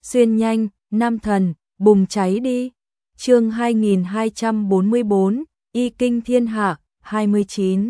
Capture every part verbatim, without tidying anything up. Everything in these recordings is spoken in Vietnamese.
xuyên nhanh, nam thần, bùng cháy đi. Chương hai nghìn hai trăm bốn mươi bốn, Y Kinh Thiên Hạ, hai mươi chín.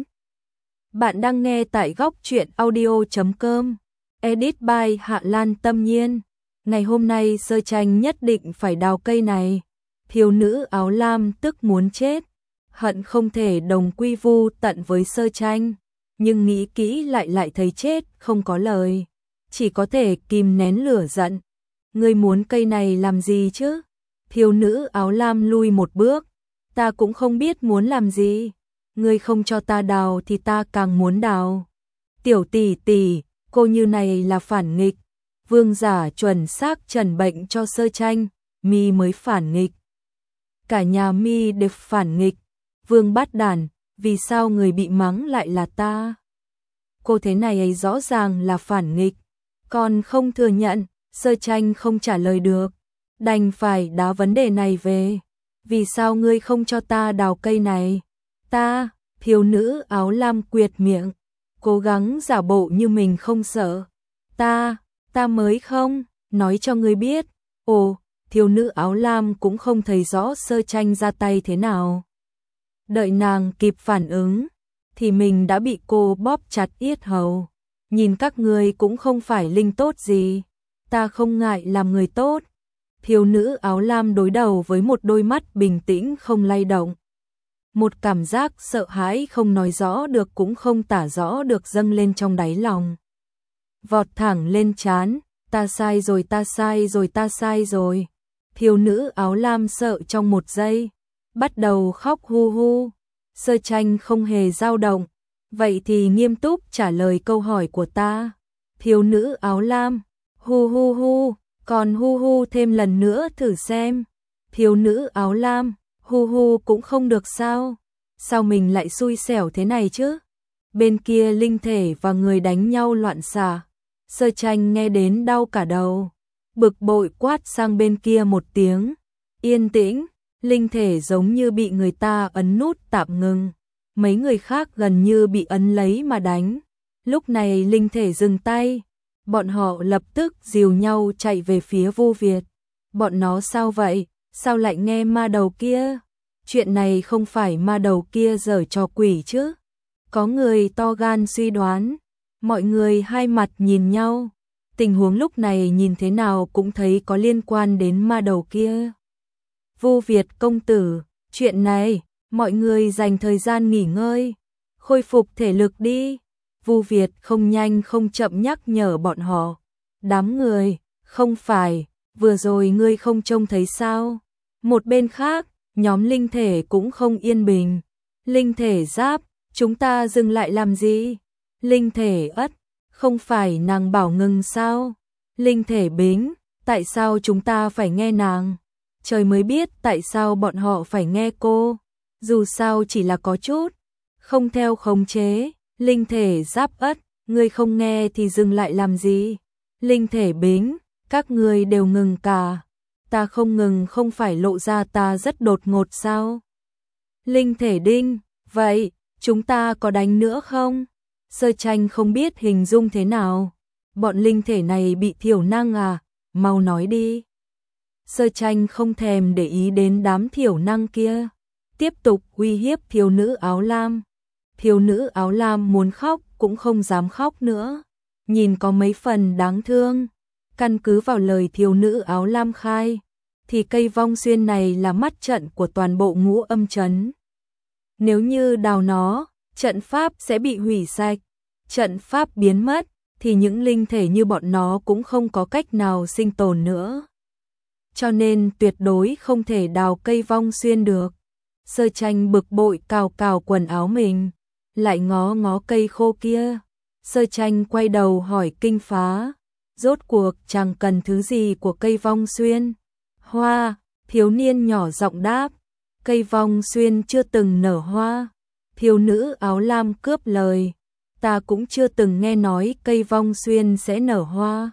Bạn đang nghe tại góc truyện audio chấm com. Edit by Hạ Lan Tâm Nhiên. Ngày hôm nay Sơ Tranh nhất định phải đào cây này. Thiếu nữ áo lam tức muốn chết, hận không thể đồng quy vu tận với Sơ Tranh, nhưng nghĩ kỹ lại lại thấy chết không có lời, chỉ có thể kìm nén lửa giận. Ngươi muốn cây này làm gì chứ? Thiếu nữ áo lam lui một bước, ta cũng không biết muốn làm gì. Ngươi không cho ta đào thì ta càng muốn đào. Tiểu tỷ tỷ, cô như này là phản nghịch. Vương giả chuẩn xác trần bệnh cho Sơ Tranh, mi mới phản nghịch. Cả nhà mi đều phản nghịch. Vương bát đàn, vì sao người bị mắng lại là ta? Cô thế này ấy rõ ràng là phản nghịch, còn không thừa nhận. Sơ Tranh không trả lời được, đành phải đá vấn đề này về. Vì sao ngươi không cho ta đào cây này? Ta, thiếu nữ áo lam quyệt miệng, cố gắng giả bộ như mình không sợ. Ta, ta mới không, nói cho ngươi biết. Ồ, thiếu nữ áo lam cũng không thấy rõ Sơ Tranh ra tay thế nào. Đợi nàng kịp phản ứng, thì mình đã bị cô bóp chặt yết hầu. Nhìn các ngươi cũng không phải linh tốt gì. Ta không ngại làm người tốt. Thiếu nữ áo lam đối đầu với một đôi mắt bình tĩnh không lay động. Một cảm giác sợ hãi không nói rõ được cũng không tả rõ được dâng lên trong đáy lòng. Vọt thẳng lên trán, ta sai rồi, ta sai rồi, ta sai rồi. Thiếu nữ áo lam sợ trong một giây, bắt đầu khóc hu hu. Sơ Tranh không hề dao động, vậy thì nghiêm túc trả lời câu hỏi của ta. Thiếu nữ áo lam, hu hu hu, còn hu hu thêm lần nữa thử xem. Thiếu nữ áo lam, hu hu cũng không được sao? Sao mình lại xui xẻo thế này chứ? Bên kia linh thể và người đánh nhau loạn xạ. Sơ Tranh nghe đến đau cả đầu, bực bội quát sang bên kia một tiếng. Yên tĩnh, linh thể giống như bị người ta ấn nút tạm ngừng. Mấy người khác gần như bị ấn lấy mà đánh. Lúc này linh thể dừng tay. Bọn họ lập tức dìu nhau chạy về phía Vu Việt. Bọn nó sao vậy? Sao lại nghe ma đầu kia? Chuyện này không phải ma đầu kia giở trò quỷ chứ? Có người to gan suy đoán. Mọi người hai mặt nhìn nhau. Tình huống lúc này nhìn thế nào cũng thấy có liên quan đến ma đầu kia. Vu Việt công tử, chuyện này, mọi người dành thời gian nghỉ ngơi, khôi phục thể lực đi. Vu Việt không nhanh không chậm nhắc nhở bọn họ. Đám người, không phải, vừa rồi ngươi không trông thấy sao? Một bên khác, nhóm linh thể cũng không yên bình. Linh thể Giáp, chúng ta dừng lại làm gì? Linh thể Ất, không phải nàng bảo ngừng sao? Linh thể Bính, tại sao chúng ta phải nghe nàng? Trời mới biết tại sao bọn họ phải nghe cô. Dù sao chỉ là có chút, không theo khống chế. Linh thể Giáp Ất, ngươi không nghe thì dừng lại làm gì? Linh thể Bính, các ngươi đều ngừng cả. Ta không ngừng không phải lộ ra ta rất đột ngột sao? Linh thể Đinh, vậy, chúng ta có đánh nữa không? Sơ Tranh không biết hình dung thế nào. Bọn linh thể này bị thiểu năng à? Mau nói đi. Sơ Tranh không thèm để ý đến đám thiểu năng kia, tiếp tục uy hiếp thiếu nữ áo lam. Thiếu nữ áo lam muốn khóc cũng không dám khóc nữa, nhìn có mấy phần đáng thương. Căn cứ vào lời thiếu nữ áo lam khai, thì cây vong xuyên này là mắt trận của toàn bộ ngũ âm trấn. Nếu như đào nó, trận pháp sẽ bị hủy sạch. Trận pháp biến mất, thì những linh thể như bọn nó cũng không có cách nào sinh tồn nữa. Cho nên tuyệt đối không thể đào cây vong xuyên được. Sơ Tranh bực bội cào cào quần áo mình, lại ngó ngó cây khô kia. Sơ Tranh quay đầu hỏi Kinh Phá, rốt cuộc chàng cần thứ gì của cây vong xuyên? Hoa, thiếu niên nhỏ giọng đáp, cây vong xuyên chưa từng nở hoa. Thiếu nữ áo lam cướp lời, ta cũng chưa từng nghe nói cây vong xuyên sẽ nở hoa.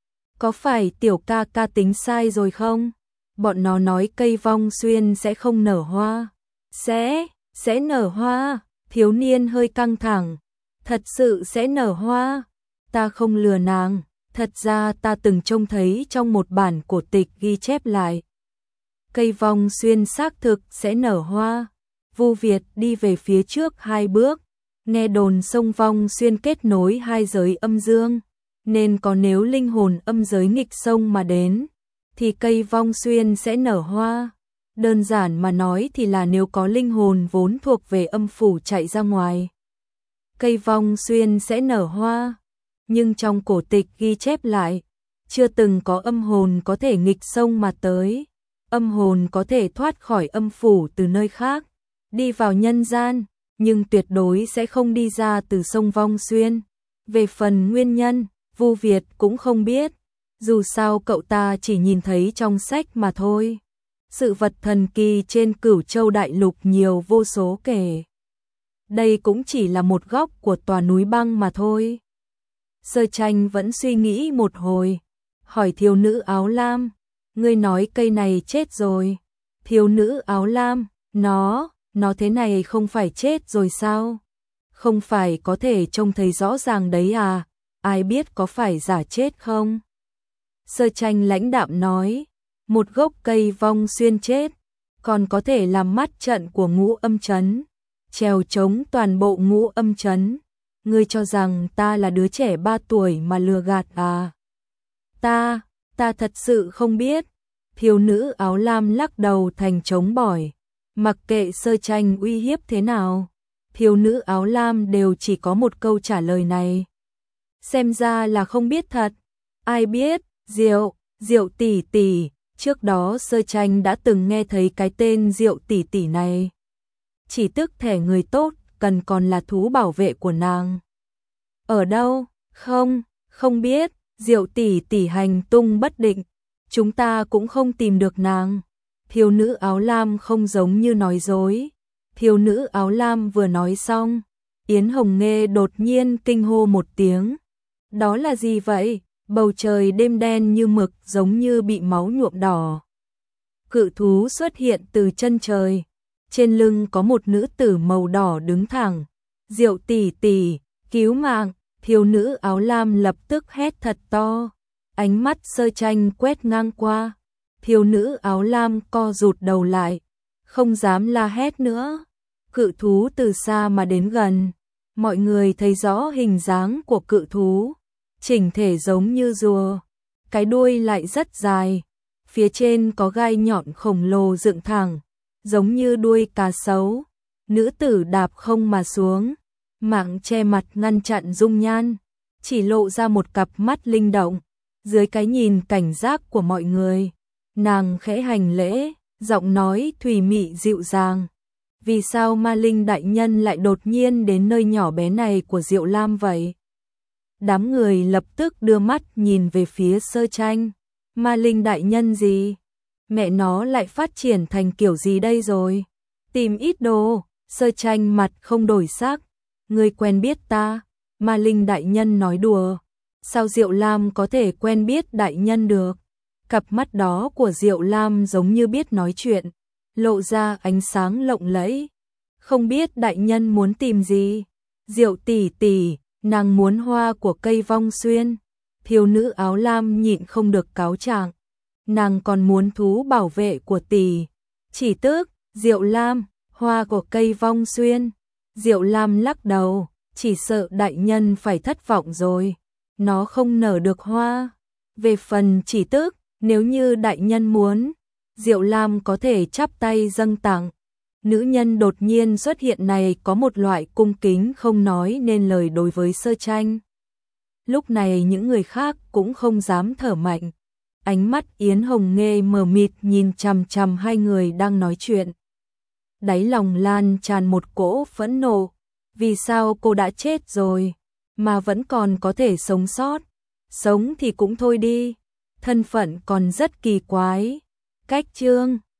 Có phải tiểu ca ca tính sai rồi không? Bọn nó nói cây vong xuyên sẽ không nở hoa. Sẽ, sẽ nở hoa. Thiếu niên hơi căng thẳng. Thật sự sẽ nở hoa. Ta không lừa nàng. Thật ra ta từng trông thấy trong một bản cổ tịch ghi chép lại. Cây vong xuyên xác thực sẽ nở hoa. Vu Việt đi về phía trước hai bước, nghe đồn sông vong xuyên kết nối hai giới âm dương, nên có nếu linh hồn âm giới nghịch sông mà đến, thì cây vong xuyên sẽ nở hoa. Đơn giản mà nói thì là nếu có linh hồn vốn thuộc về âm phủ chạy ra ngoài, cây vong xuyên sẽ nở hoa. Nhưng trong cổ tịch ghi chép lại, chưa từng có âm hồn có thể nghịch sông mà tới. Âm hồn có thể thoát khỏi âm phủ từ nơi khác, đi vào nhân gian, nhưng tuyệt đối sẽ không đi ra từ sông Vong Xuyên. Về phần nguyên nhân, Vu Việt cũng không biết, dù sao cậu ta chỉ nhìn thấy trong sách mà thôi. Sự vật thần kỳ trên Cửu Châu Đại Lục nhiều vô số kể. Đây cũng chỉ là một góc của tòa núi băng mà thôi. Sơ Tranh vẫn suy nghĩ một hồi, hỏi thiếu nữ áo lam, ngươi nói cây này chết rồi. Thiếu nữ áo lam, nó, nó thế này không phải chết rồi sao? Không phải có thể trông thấy rõ ràng đấy à, ai biết có phải giả chết không? Sơ Tranh lãnh đạm nói, một gốc cây vong xuyên chết, còn có thể làm mắt trận của ngũ âm chấn, trèo chống toàn bộ ngũ âm chấn. Ngươi cho rằng ta là đứa trẻ ba tuổi mà lừa gạt à? Ta, ta thật sự không biết. Thiếu nữ áo lam lắc đầu thành trống bỏi, mặc kệ Sơ Tranh uy hiếp thế nào, thiếu nữ áo lam đều chỉ có một câu trả lời này. Xem ra là không biết thật. Ai biết, Diệu, Diệu tỷ tỷ, trước đó Sơ Tranh đã từng nghe thấy cái tên Diệu tỷ tỷ này. Chỉ tức thẻ người tốt, cần còn là thú bảo vệ của nàng. Ở đâu? Không, không biết, Diệu tỷ tỷ hành tung bất định, chúng ta cũng không tìm được nàng. Thiếu nữ áo lam không giống như nói dối. Thiếu nữ áo lam vừa nói xong, Yến Hồng Nghê đột nhiên kinh hô một tiếng. Đó là gì vậy? Bầu trời đêm đen như mực giống như bị máu nhuộm đỏ. Cự thú xuất hiện từ chân trời. Trên lưng có một nữ tử màu đỏ đứng thẳng. Diệu tỷ tỷ, cứu mạng! Thiếu nữ áo lam lập tức hét thật to. Ánh mắt Sơ Tranh quét ngang qua. Thiếu nữ áo lam co rụt đầu lại, không dám la hét nữa. Cự thú từ xa mà đến gần. Mọi người thấy rõ hình dáng của cự thú. Chỉnh thể giống như rùa. Cái đuôi lại rất dài. Phía trên có gai nhọn khổng lồ dựng thẳng, giống như đuôi cá sấu. Nữ tử đạp không mà xuống, mạng che mặt ngăn chặn dung nhan, chỉ lộ ra một cặp mắt linh động. Dưới cái nhìn cảnh giác của mọi người, nàng khẽ hành lễ, giọng nói thùy mị dịu dàng. Vì sao Ma Linh đại nhân lại đột nhiên đến nơi nhỏ bé này của Diệu Lam vậy? Đám người lập tức đưa mắt nhìn về phía Sơ Tranh. Ma Linh đại nhân gì? Mẹ nó lại phát triển thành kiểu gì đây rồi? Tìm ít đồ. Sơ Tranh mặt không đổi sắc. Ngươi quen biết ta? Ma Linh đại nhân nói đùa. Sao Diệu Lam có thể quen biết đại nhân được? Cặp mắt đó của Diệu Lam giống như biết nói chuyện, lộ ra ánh sáng lộng lẫy. Không biết đại nhân muốn tìm gì? Diệu tỷ tỷ, nàng muốn hoa của cây vong xuyên. Thiếu nữ áo lam nhịn không được cáo trạng. Nàng còn muốn thú bảo vệ của tỷ. Chỉ tước, Diệu Lam, hoa của cây vong xuyên. Diệu Lam lắc đầu, chỉ sợ đại nhân phải thất vọng rồi. Nó không nở được hoa. Về phần chỉ tước, nếu như đại nhân muốn, Diệu Lam có thể chắp tay dâng tặng. Nữ nhân đột nhiên xuất hiện này có một loại cung kính không nói nên lời đối với Sơ Tranh. Lúc này những người khác cũng không dám thở mạnh. Ánh mắt Yến Hồng Nghê mờ mịt nhìn chằm chằm hai người đang nói chuyện. Đáy lòng lan tràn một cỗ phẫn nộ. Vì sao cô đã chết rồi, mà vẫn còn có thể sống sót? Sống thì cũng thôi đi, thân phận còn rất kỳ quái. Cách chương